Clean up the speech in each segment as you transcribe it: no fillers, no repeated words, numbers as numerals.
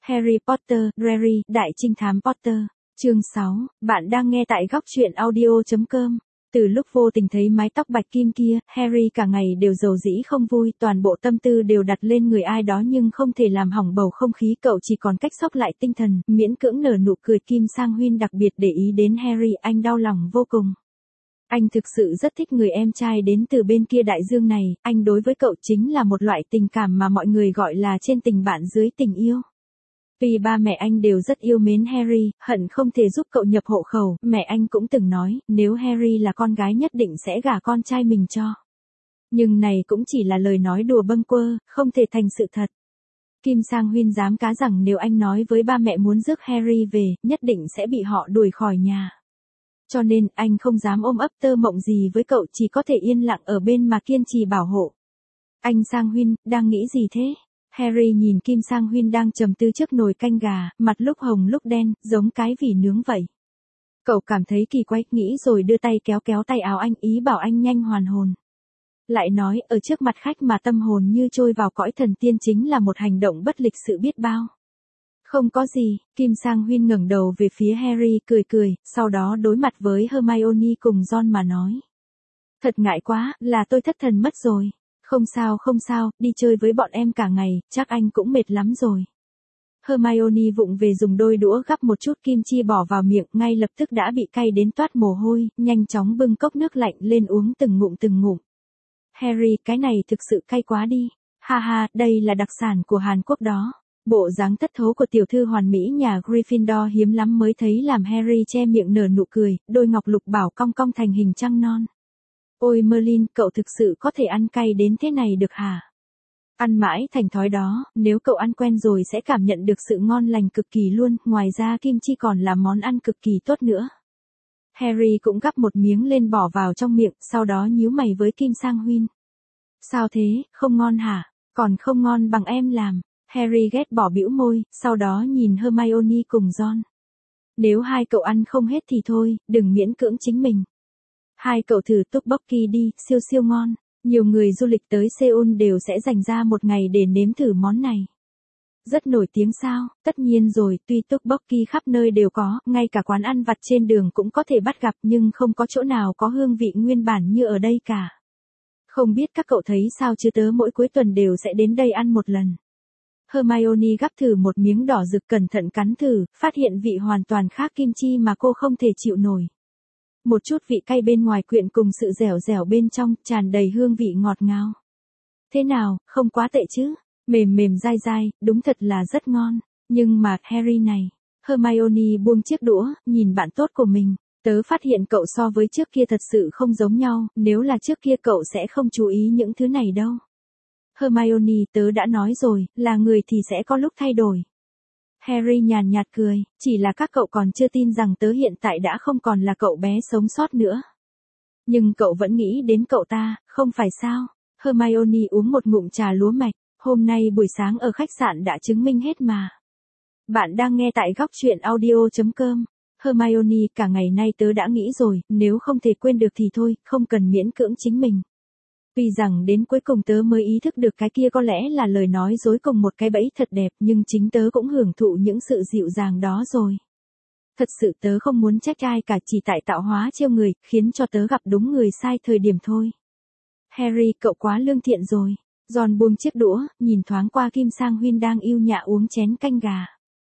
Harry Potter, Rary, Đại Trinh Thám Potter. Chương 6, bạn đang nghe tại góc truyện audio.com. Từ lúc vô tình thấy mái tóc bạch kim kia, Harry cả ngày đều rầu rĩ không vui, toàn bộ tâm tư đều đặt lên người ai đó nhưng không thể làm hỏng bầu không khí, cậu chỉ còn cách xốc lại tinh thần, miễn cưỡng nở nụ cười. Kim Sang Huyên đặc biệt để ý đến Harry, anh đau lòng vô cùng. Anh thực sự rất thích người em trai đến từ bên kia đại dương này, anh đối với cậu chính là một loại tình cảm mà mọi người gọi là trên tình bạn dưới tình yêu. Vì ba mẹ anh đều rất yêu mến Harry, hận không thể giúp cậu nhập hộ khẩu, mẹ anh cũng từng nói, nếu Harry là con gái nhất định sẽ gả con trai mình cho. Nhưng này cũng chỉ là lời nói đùa bâng quơ, không thể thành sự thật. Kim Sang Huyên dám cá rằng nếu anh nói với ba mẹ muốn rước Harry về, nhất định sẽ bị họ đuổi khỏi nhà. Cho nên, anh không dám ôm ấp tơ mộng gì với cậu, chỉ có thể yên lặng ở bên mà kiên trì bảo hộ. Anh Sang Huyên, đang nghĩ gì thế? Harry nhìn Kim Sang Huyên đang trầm tư trước nồi canh gà, mặt lúc hồng lúc đen, giống cái vỉ nướng vậy. Cậu cảm thấy kỳ quái, nghĩ rồi đưa tay kéo kéo tay áo anh, ý bảo anh nhanh hoàn hồn. Lại nói, ở trước mặt khách mà tâm hồn như trôi vào cõi thần tiên chính là một hành động bất lịch sự biết bao. Không có gì, Kim Sang Huyên ngẩng đầu về phía Harry cười cười, sau đó đối mặt với Hermione cùng Ron mà nói. Thật ngại quá, là tôi thất thần mất rồi. Không sao, đi chơi với bọn em cả ngày, chắc anh cũng mệt lắm rồi. Hermione vụng về dùng đôi đũa gắp một chút kim chi bỏ vào miệng, ngay lập tức đã bị cay đến toát mồ hôi, nhanh chóng bưng cốc nước lạnh lên uống từng ngụm. Harry, cái này thực sự cay quá đi. Ha ha, đây là đặc sản của Hàn Quốc đó. Bộ dáng thất thố của tiểu thư hoàn mỹ nhà Gryffindor hiếm lắm mới thấy làm Harry che miệng nở nụ cười, đôi ngọc lục bảo cong cong thành hình trăng non. Ôi Merlin, cậu thực sự có thể ăn cay đến thế này được hả? Ăn mãi thành thói đó, nếu cậu ăn quen rồi sẽ cảm nhận được sự ngon lành cực kỳ luôn, ngoài ra kim chi còn là món ăn cực kỳ tốt nữa. Harry cũng gắp một miếng lên bỏ vào trong miệng, sau đó nhíu mày với Kim Sang Huyên. Sao thế, không ngon hả? Còn không ngon bằng em làm. Harry ghét bỏ bĩu môi, sau đó nhìn Hermione cùng Ron. Nếu hai cậu ăn không hết thì thôi, đừng miễn cưỡng chính mình. Hai cậu thử tteokbokki đi, siêu ngon. Nhiều người du lịch tới Seoul đều sẽ dành ra một ngày để nếm thử món này. Rất nổi tiếng sao? Tất nhiên rồi, tuy tteokbokki khắp nơi đều có, ngay cả quán ăn vặt trên đường cũng có thể bắt gặp, nhưng không có chỗ nào có hương vị nguyên bản như ở đây cả. Không biết các cậu thấy sao chứ tớ mỗi cuối tuần đều sẽ đến đây ăn một lần. Hermione gắp thử một miếng đỏ rực, cẩn thận cắn thử, phát hiện vị hoàn toàn khác kim chi mà cô không thể chịu nổi. Một chút vị cay bên ngoài quyện cùng sự dẻo dẻo bên trong, tràn đầy hương vị ngọt ngào. Thế nào, không quá tệ chứ? Mềm dai dai, đúng thật là rất ngon. Nhưng mà, Harry này. Hermione buông chiếc đũa, nhìn bạn tốt của mình. Tớ phát hiện cậu so với trước kia thật sự không giống nhau, nếu là trước kia cậu sẽ không chú ý những thứ này đâu. Hermione, tớ đã nói rồi, là người thì sẽ có lúc thay đổi. Harry nhàn nhạt cười, chỉ là các cậu còn chưa tin rằng tớ hiện tại đã không còn là cậu bé sống sót nữa. Nhưng cậu vẫn nghĩ đến cậu ta, không phải sao? Hermione uống một ngụm trà lúa mạch, hôm nay buổi sáng ở khách sạn đã chứng minh hết mà. Bạn đang nghe tại góc truyện audio.com. Hermione, cả ngày nay tớ đã nghĩ rồi, nếu không thể quên được thì thôi, không cần miễn cưỡng chính mình. Vì rằng đến cuối cùng tớ mới ý thức được cái kia có lẽ là lời nói dối cùng một cái bẫy thật đẹp, nhưng chính tớ cũng hưởng thụ những sự dịu dàng đó rồi. Thật sự tớ không muốn trách ai cả, chỉ tại tạo hóa trêu người, khiến cho tớ gặp đúng người sai thời điểm thôi. Harry, cậu quá lương thiện rồi. Ron buông chiếc đũa, nhìn thoáng qua Kim Sang Huyên đang yêu nhã uống chén canh gà.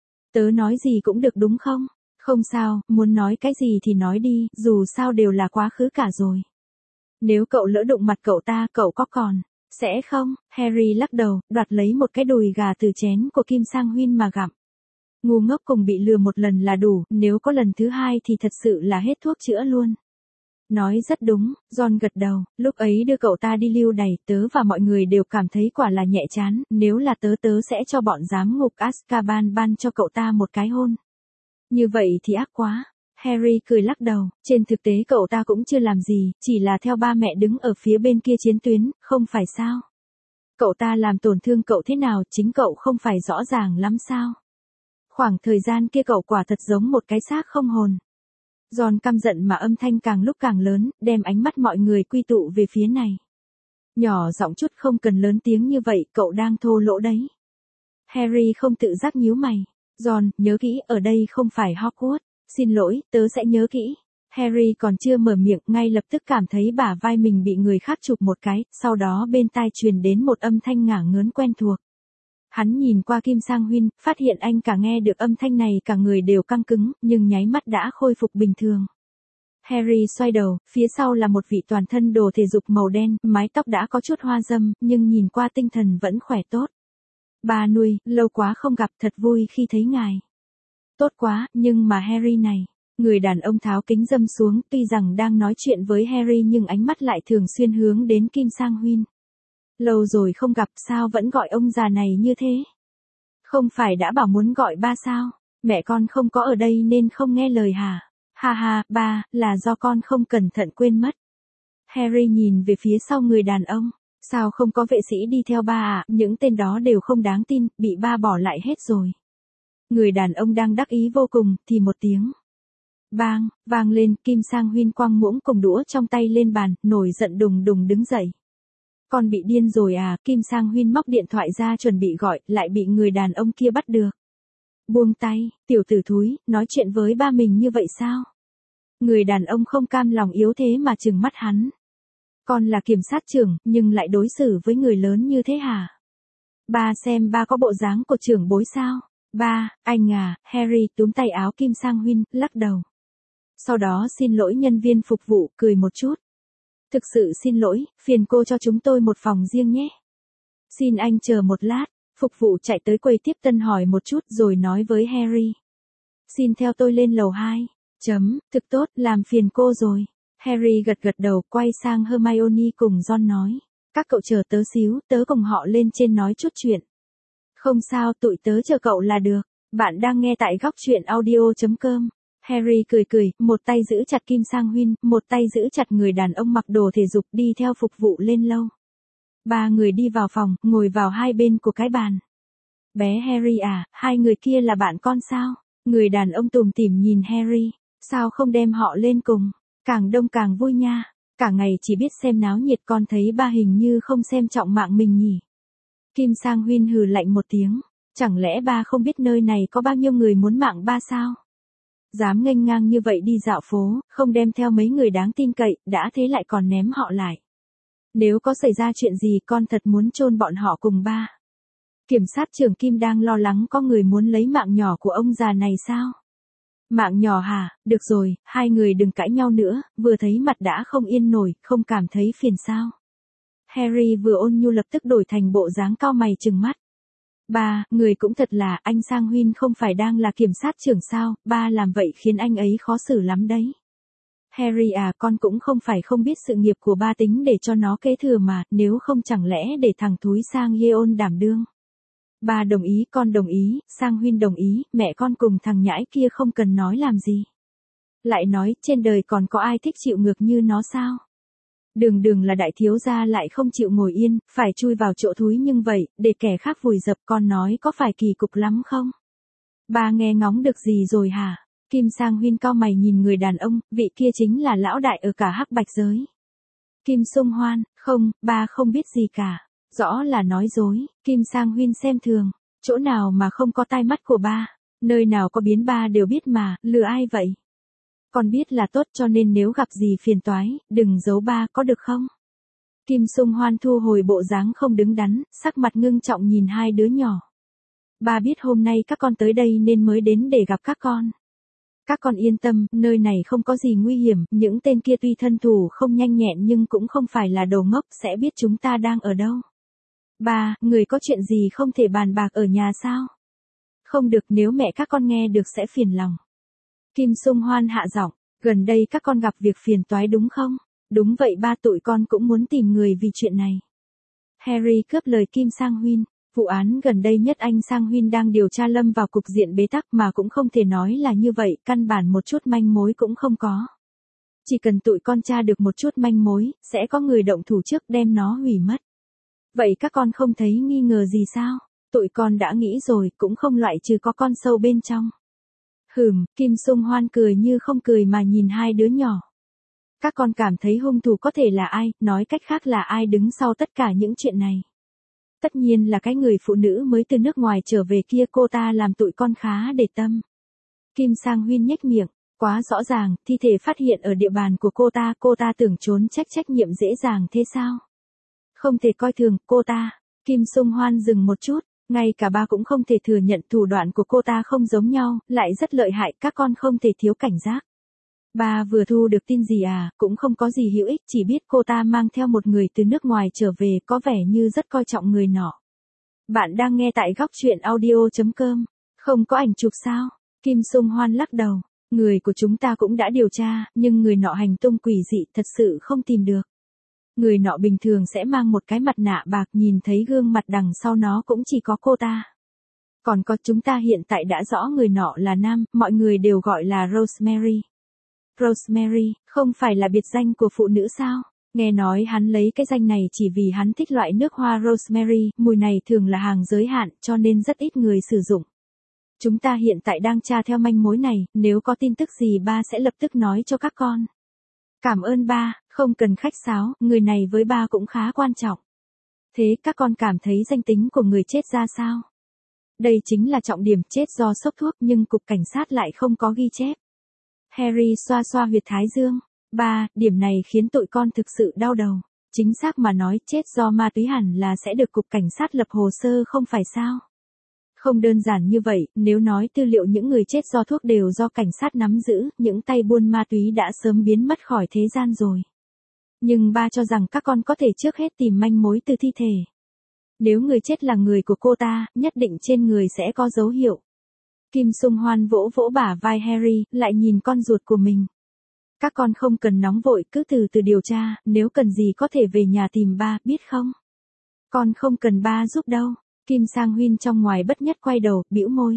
Tớ nói gì cũng được đúng không? Không sao, muốn nói cái gì thì nói đi, dù sao đều là quá khứ cả rồi. Nếu cậu lỡ đụng mặt cậu ta, cậu có còn? Sẽ không? Harry lắc đầu, đoạt lấy một cái đùi gà từ chén của Kim Sang Huyên mà gặm. Ngu ngốc cùng bị lừa một lần là đủ, nếu có lần thứ hai thì thật sự là hết thuốc chữa luôn. Nói rất đúng, Ron gật đầu, lúc ấy đưa cậu ta đi lưu đày, tớ và mọi người đều cảm thấy quả là nhẹ chán, nếu là tớ sẽ cho bọn giám ngục Azkaban ban cho cậu ta một cái hôn. Như vậy thì ác quá. Harry cười lắc đầu, trên thực tế cậu ta cũng chưa làm gì, chỉ là theo ba mẹ đứng ở phía bên kia chiến tuyến, không phải sao? Cậu ta làm tổn thương cậu thế nào, chính cậu không phải rõ ràng lắm sao? Khoảng thời gian kia cậu quả thật giống một cái xác không hồn. Ron căm giận mà âm thanh càng lúc càng lớn, đem ánh mắt mọi người quy tụ về phía này. Nhỏ giọng chút, không cần lớn tiếng như vậy, cậu đang thô lỗ đấy. Harry không tự giác nhíu mày. Ron, nhớ kỹ, ở đây không phải Hogwarts. Xin lỗi, tớ sẽ nhớ kỹ. Harry còn chưa mở miệng, ngay lập tức cảm thấy bả vai mình bị người khác chụp một cái, sau đó bên tai truyền đến một âm thanh ngả ngớn quen thuộc. Hắn nhìn qua Kim Sang Huynh, phát hiện anh cả nghe được âm thanh này cả người đều căng cứng, nhưng nháy mắt đã khôi phục bình thường. Harry xoay đầu, phía sau là một vị toàn thân đồ thể dục màu đen, mái tóc đã có chút hoa râm, nhưng nhìn qua tinh thần vẫn khỏe tốt. Bà nuôi, lâu quá không gặp, thật vui khi thấy ngài. Tốt quá, nhưng mà Harry này. Người đàn ông tháo kính râm xuống, tuy rằng đang nói chuyện với Harry nhưng ánh mắt lại thường xuyên hướng đến Kim Sang Huynh. Lâu rồi không gặp, sao vẫn gọi ông già này như thế? Không phải đã bảo muốn gọi ba sao? Mẹ con không có ở đây nên không nghe lời hả? Ha ha, ba, là do con không cẩn thận quên mất. Harry nhìn về phía sau người đàn ông. Sao không có vệ sĩ đi theo ba à? Những tên đó đều không đáng tin, bị ba bỏ lại hết rồi. Người đàn ông đang đắc ý vô cùng, thì một tiếng. Bang, vang lên, Kim Sang Huynh quăng muỗng cùng đũa trong tay lên bàn, nổi giận đùng đùng đứng dậy. Con bị điên rồi à? Kim Sang Huynh móc điện thoại ra chuẩn bị gọi, lại bị người đàn ông kia bắt được. Buông tay, tiểu tử thúi, nói chuyện với ba mình như vậy sao? Người đàn ông không cam lòng yếu thế mà trừng mắt hắn. Con là kiểm sát trưởng, nhưng lại đối xử với người lớn như thế hả? Ba xem ba có bộ dáng của trưởng bối sao? Ba, anh à, Harry túm tay áo Kim Sang Huynh, lắc đầu. Sau đó xin lỗi nhân viên phục vụ, cười một chút. Thực sự xin lỗi, phiền cô cho chúng tôi một phòng riêng nhé. Xin anh chờ một lát, phục vụ chạy tới quầy tiếp tân hỏi một chút rồi nói với Harry. Xin theo tôi lên lầu 2. Thực tốt, làm phiền cô rồi. Harry gật gật đầu, quay sang Hermione cùng Ron nói. Các cậu chờ tớ xíu, tớ cùng họ lên trên nói chút chuyện. Không sao, tụi tớ chờ cậu là được. Bạn đang nghe tại góc truyện audio.com. Harry cười cười, một tay giữ chặt Kim Sang Huynh, một tay giữ chặt người đàn ông mặc đồ thể dục đi theo phục vụ lên lâu. Ba người đi vào phòng, ngồi vào hai bên của cái bàn. Bé Harry à, hai người kia là bạn con sao? Người đàn ông tủm tỉm nhìn Harry. Sao không đem họ lên cùng? Càng đông càng vui nha. Cả ngày chỉ biết xem náo nhiệt, con thấy ba hình như không xem trọng mạng mình nhỉ. Kim Sang Huynh hừ lạnh một tiếng. Chẳng lẽ ba không biết nơi này có bao nhiêu người muốn mạng ba sao? Dám nghênh ngang như vậy đi dạo phố, không đem theo mấy người đáng tin cậy, đã thế lại còn ném họ lại. Nếu có xảy ra chuyện gì con thật muốn chôn bọn họ cùng ba. Kiểm sát trưởng Kim đang lo lắng có người muốn lấy mạng nhỏ của ông già này sao? Mạng nhỏ hả? Được rồi, hai người đừng cãi nhau nữa, vừa thấy mặt đã không yên nổi, không cảm thấy phiền sao? Harry vừa ôn nhu lập tức đổi thành bộ dáng cau mày trừng mắt. Ba, người cũng thật là, anh Sang Huynh không phải đang là kiểm sát trưởng sao, ba làm vậy khiến anh ấy khó xử lắm đấy. Harry à, con cũng không phải không biết sự nghiệp của ba tính để cho nó kế thừa mà, nếu không chẳng lẽ để thằng thúi Sang Yeon đảm đương. Ba đồng ý, con đồng ý, Sang Huynh đồng ý, mẹ con cùng thằng nhãi kia không cần nói làm gì. Lại nói, trên đời còn có ai thích chịu ngược như nó sao? Đường là đại thiếu gia lại không chịu ngồi yên, phải chui vào chỗ thúi nhưng vậy, để kẻ khác vùi dập, con nói có phải kỳ cục lắm không? Ba nghe ngóng được gì rồi hả? Kim Sang Huynh cau mày nhìn người đàn ông, vị kia chính là lão đại ở cả Hắc Bạch giới. Kim Sung Hoan, không, ba không biết gì cả. Rõ là nói dối, Kim Sang Huynh xem thường. Chỗ nào mà không có tai mắt của ba, nơi nào có biến ba đều biết mà, lừa ai vậy? Con biết là tốt cho nên nếu gặp gì phiền toái, đừng giấu ba có được không? Kim Sung Hoan thu hồi bộ dáng không đứng đắn, sắc mặt ngưng trọng nhìn hai đứa nhỏ. Ba biết hôm nay các con tới đây nên mới đến để gặp các con. Các con yên tâm, nơi này không có gì nguy hiểm, những tên kia tuy thân thủ không nhanh nhẹn nhưng cũng không phải là đồ ngốc, sẽ biết chúng ta đang ở đâu. Ba, người có chuyện gì không thể bàn bạc ở nhà sao? Không được, nếu mẹ các con nghe được sẽ phiền lòng. Kim Sung Hoan hạ giọng, gần đây các con gặp việc phiền toái đúng không? Đúng vậy ba, tụi con cũng muốn tìm người vì chuyện này. Harry cướp lời Kim Sang Huynh, vụ án gần đây nhất anh Sang Huynh đang điều tra lâm vào cục diện bế tắc mà cũng không thể nói là như vậy, căn bản một chút manh mối cũng không có. Chỉ cần tụi con tra được một chút manh mối, sẽ có người động thủ trước đem nó hủy mất. Vậy các con không thấy nghi ngờ gì sao? Tụi con đã nghĩ rồi, cũng không loại trừ có con sâu bên trong. Kim Sung Hoan cười như không cười mà nhìn hai đứa nhỏ. Các con cảm thấy hung thủ có thể là ai, nói cách khác là ai đứng sau tất cả những chuyện này. Tất nhiên là cái người phụ nữ mới từ nước ngoài trở về kia, cô ta làm tụi con khá để tâm. Kim Sang Huyên nhếch miệng, quá rõ ràng, thi thể phát hiện ở địa bàn của cô ta tưởng trốn trách nhiệm dễ dàng thế sao? Không thể coi thường cô ta. Kim Sung Hoan dừng một chút, ngay cả ba cũng không thể thừa nhận thủ đoạn của cô ta không giống nhau, lại rất lợi hại, các con không thể thiếu cảnh giác. Ba vừa thu được tin gì à, cũng không có gì hữu ích, chỉ biết cô ta mang theo một người từ nước ngoài trở về, có vẻ như rất coi trọng người nọ. Bạn đang nghe tại góc truyện audio.com, không có ảnh chụp sao? Kim Sung Hoan lắc đầu, người của chúng ta cũng đã điều tra, nhưng người nọ hành tung quỷ dị thật sự không tìm được. Người nọ bình thường sẽ mang một cái mặt nạ bạc, nhìn thấy gương mặt đằng sau nó cũng chỉ có cô ta. Còn có chúng ta hiện tại đã rõ người nọ là nam, mọi người đều gọi là Rosemary. Rosemary, không phải là biệt danh của phụ nữ sao? Nghe nói hắn lấy cái danh này chỉ vì hắn thích loại nước hoa rosemary, mùi này thường là hàng giới hạn cho nên rất ít người sử dụng. Chúng ta hiện tại đang tra theo manh mối này, nếu có tin tức gì ba sẽ lập tức nói cho các con. Cảm ơn ba, không cần khách sáo, người này với ba cũng khá quan trọng. Thế các con cảm thấy danh tính của người chết ra sao? Đây chính là trọng điểm, chết do sốc thuốc nhưng cục cảnh sát lại không có ghi chép. Harry xoa xoa huyệt thái dương. Ba, điểm này khiến tụi con thực sự đau đầu. Chính xác mà nói, chết do ma túy hẳn là sẽ được cục cảnh sát lập hồ sơ không phải sao? Không đơn giản như vậy, nếu nói tư liệu những người chết do thuốc đều do cảnh sát nắm giữ, những tay buôn ma túy đã sớm biến mất khỏi thế gian rồi. Nhưng ba cho rằng các con có thể trước hết tìm manh mối từ thi thể. Nếu người chết là người của cô ta, nhất định trên người sẽ có dấu hiệu. Kim Sung Hoan vỗ vỗ bả vai Harry, lại nhìn con ruột của mình. Các con không cần nóng vội, cứ từ từ điều tra, nếu cần gì có thể về nhà tìm ba, biết không? Con không cần ba giúp đâu. Kim Sang Huyên trong ngoài bất nhất quay đầu, bĩu môi.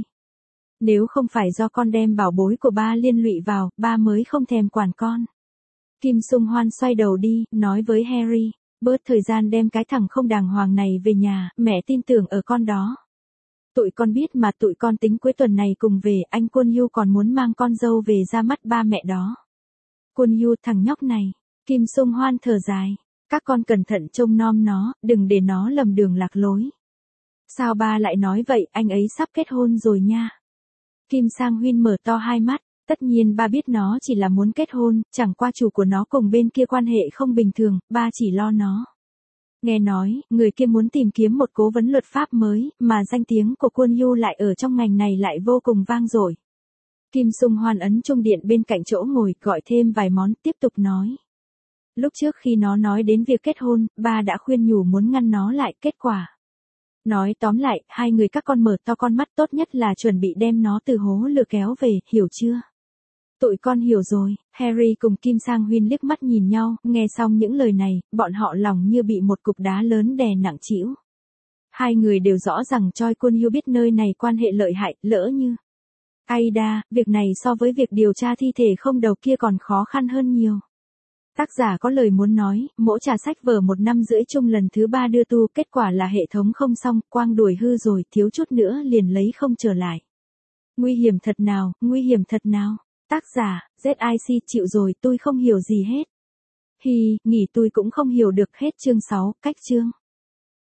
Nếu không phải do con đem bảo bối của ba liên lụy vào, ba mới không thèm quản con. Kim Sung Hoan xoay đầu đi, nói với Harry, bớt thời gian đem cái thằng không đàng hoàng này về nhà, mẹ tin tưởng ở con đó. Tụi con biết mà, tụi con tính cuối tuần này cùng về, anh Kwon Yu còn muốn mang con dâu về ra mắt ba mẹ đó. Kwon Yu, thằng nhóc này. Kim Sung Hoan thở dài, các con cẩn thận trông nom nó, đừng để nó lầm đường lạc lối. Sao ba lại nói vậy, anh ấy sắp kết hôn rồi nha. Kim Sang Huyên mở to hai mắt, tất nhiên ba biết nó chỉ là muốn kết hôn, chẳng qua chủ của nó cùng bên kia quan hệ không bình thường, ba chỉ lo nó. Nghe nói, người kia muốn tìm kiếm một cố vấn luật pháp mới, mà danh tiếng của Kwon Yu lại ở trong ngành này lại vô cùng vang dội. Kim Sung Hoan ấn chuông điện bên cạnh chỗ ngồi, gọi thêm vài món, tiếp tục nói. Lúc trước khi nó nói đến việc kết hôn, ba đã khuyên nhủ muốn ngăn nó lại, kết quả. Nói tóm lại, hai người các con mở to con mắt, tốt nhất là chuẩn bị đem nó từ hố lửa kéo về, hiểu chưa? Tụi con hiểu rồi. Harry cùng Kim Sang Huyên liếc mắt nhìn nhau, nghe xong những lời này, bọn họ lòng như bị một cục đá lớn đè nặng trĩu. Hai người đều rõ rằng Choi Kwon Yu biết nơi này quan hệ lợi hại, lỡ như. Aida, việc này so với việc điều tra thi thể không đầu kia còn khó khăn hơn nhiều. Tác giả có lời muốn nói, mỗi trả sách vở 1 năm rưỡi chung lần thứ 3 đưa tu, kết quả là hệ thống không xong, quang đuổi hư rồi, thiếu chút nữa liền lấy không trở lại. Nguy hiểm thật nào, nguy hiểm thật nào. Tác giả, ZIC, chịu rồi, tôi không hiểu gì hết. Hi, nghỉ tôi cũng không hiểu được hết. Chương 6, cách chương.